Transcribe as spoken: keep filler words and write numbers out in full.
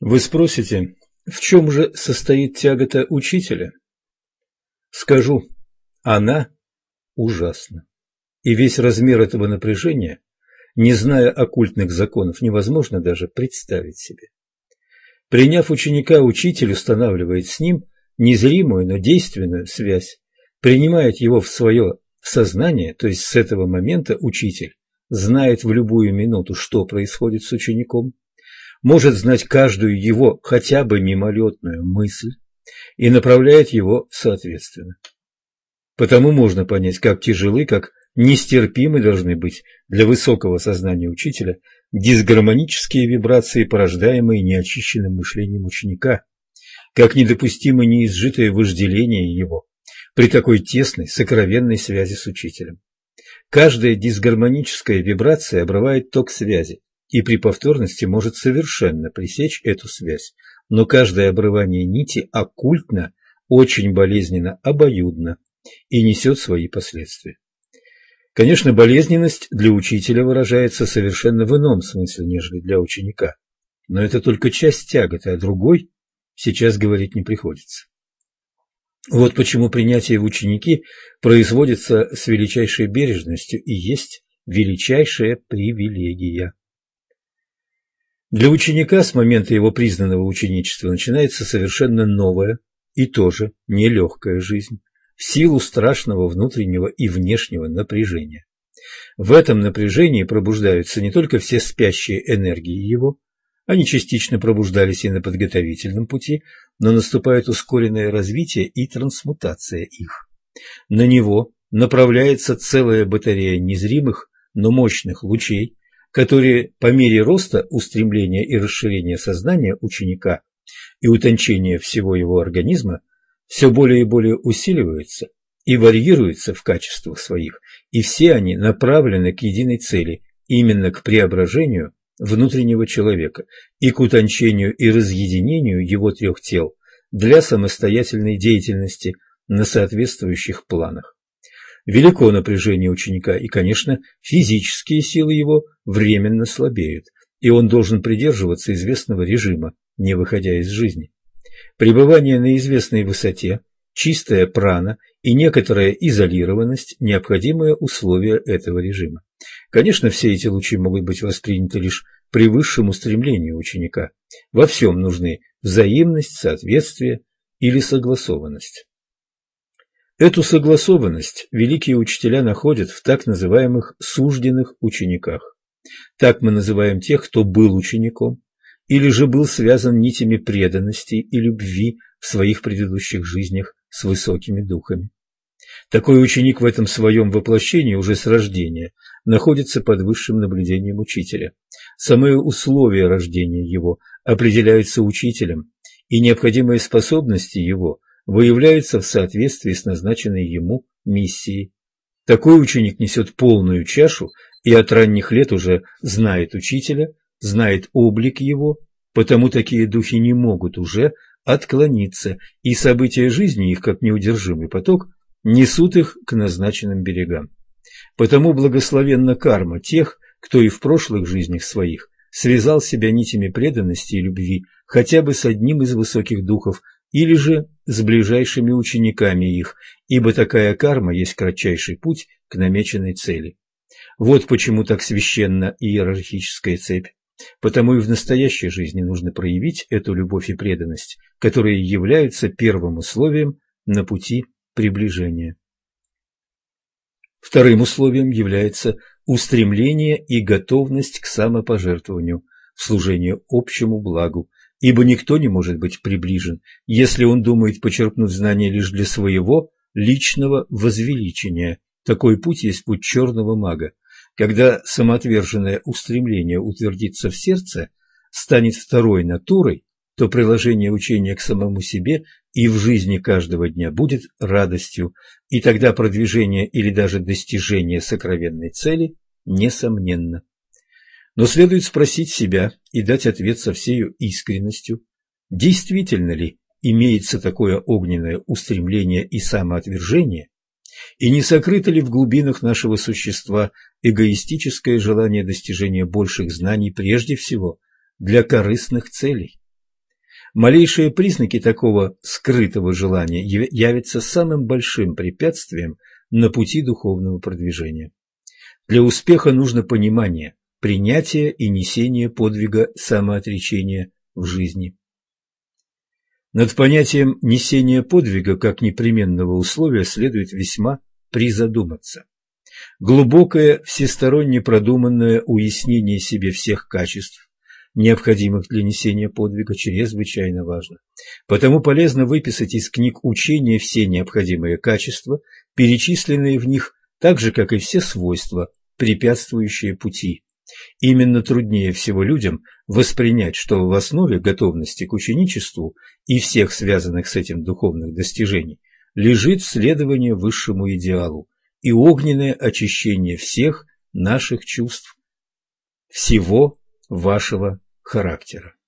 Вы спросите, в чем же состоит тягота учителя? Скажу, она ужасна. И весь размер этого напряжения, не зная оккультных законов, невозможно даже представить себе. Приняв ученика, учитель устанавливает с ним незримую, но действенную связь, принимает его в свое сознание, то есть с этого момента учитель знает в любую минуту, что происходит с учеником, может знать каждую его хотя бы мимолетную мысль и направляет его соответственно. Потому можно понять, как тяжелы, как нестерпимы должны быть для высокого сознания учителя дисгармонические вибрации, порождаемые неочищенным мышлением ученика, как недопустимо неизжитое вожделение его при такой тесной, сокровенной связи с учителем. Каждая дисгармоническая вибрация обрывает ток связи и при повторности может совершенно пресечь эту связь, но каждое обрывание нити оккультно, очень болезненно, обоюдно и несет свои последствия. Конечно, болезненность для учителя выражается совершенно в ином смысле, нежели для ученика, но это только часть тяготы, а другой сейчас говорить не приходится. Вот почему принятие в ученики производится с величайшей бережностью и есть величайшая привилегия. Для ученика с момента его признанного ученичества начинается совершенно новая и тоже нелегкая жизнь, в силу страшного внутреннего и внешнего напряжения. В этом напряжении пробуждаются не только все спящие энергии его, они частично пробуждались и на подготовительном пути, но наступает ускоренное развитие и трансмутация их. На него направляется целая батарея незримых, но мощных лучей, которые по мере роста устремления и расширения сознания ученика и утончения всего его организма все более и более усиливаются и варьируются в качествах своих, и все они направлены к единой цели, именно к преображению внутреннего человека и к утончению и разъединению его трех тел для самостоятельной деятельности на соответствующих планах. Велико напряжение ученика, и, конечно, физические силы его временно слабеют, и он должен придерживаться известного режима, не выходя из жизни. Пребывание на известной высоте, чистая прана и некоторая изолированность – необходимые условия этого режима. Конечно, все эти лучи могут быть восприняты лишь при высшем устремлении ученика. Во всем нужны взаимность, соответствие или согласованность. Эту согласованность великие учителя находят в так называемых сужденных учениках. Так мы называем тех, кто был учеником, или же был связан нитями преданности и любви в своих предыдущих жизнях с высокими духами. Такой ученик в этом своем воплощении уже с рождения находится под высшим наблюдением учителя. Самые условия рождения его определяются учителем, и необходимые способности его выявляются в соответствии с назначенной ему миссией. Такой ученик несет полную чашу и от ранних лет уже знает учителя, знает облик его, потому такие духи не могут уже отклониться, и события жизни их, как неудержимый поток, несут их к назначенным берегам. Потому благословенна карма тех, кто и в прошлых жизнях своих связал себя нитями преданности и любви хотя бы с одним из высоких духов или же с ближайшими учениками их, ибо такая карма есть кратчайший путь к намеченной цели. Вот почему так священна иерархическая цепь. Потому и в настоящей жизни нужно проявить эту любовь и преданность, которые являются первым условием на пути приближения. Вторым условием является устремление и готовность к самопожертвованию в служении общему благу, ибо никто не может быть приближен, если он думает почерпнуть знания лишь для своего личного возвеличения. Такой путь есть путь черного мага. Когда самоотверженное устремление утвердится в сердце, станет второй натурой, то приложение учения к самому себе и в жизни каждого дня будет радостью, и тогда продвижение или даже достижение сокровенной цели несомненно. Но следует спросить себя и дать ответ со всею искренностью, действительно ли имеется такое огненное устремление и самоотвержение, и не сокрыто ли в глубинах нашего существа эгоистическое желание достижения больших знаний прежде всего для корыстных целей. Малейшие признаки такого скрытого желания явятся самым большим препятствием на пути духовного продвижения. Для успеха нужно понимание, принятие и несение подвига самоотречения в жизни. Над понятием несения подвига как непременного условия следует весьма призадуматься. Глубокое, всесторонне продуманное уяснение себе всех качеств, необходимых для несения подвига, чрезвычайно важно. Потому полезно выписать из книг учения все необходимые качества, перечисленные в них, так же, как и все свойства, препятствующие пути. Именно труднее всего людям воспринять, что в основе готовности к ученичеству и всех связанных с этим духовных достижений лежит следование высшему идеалу и огненное очищение всех наших чувств, всего вашего характера.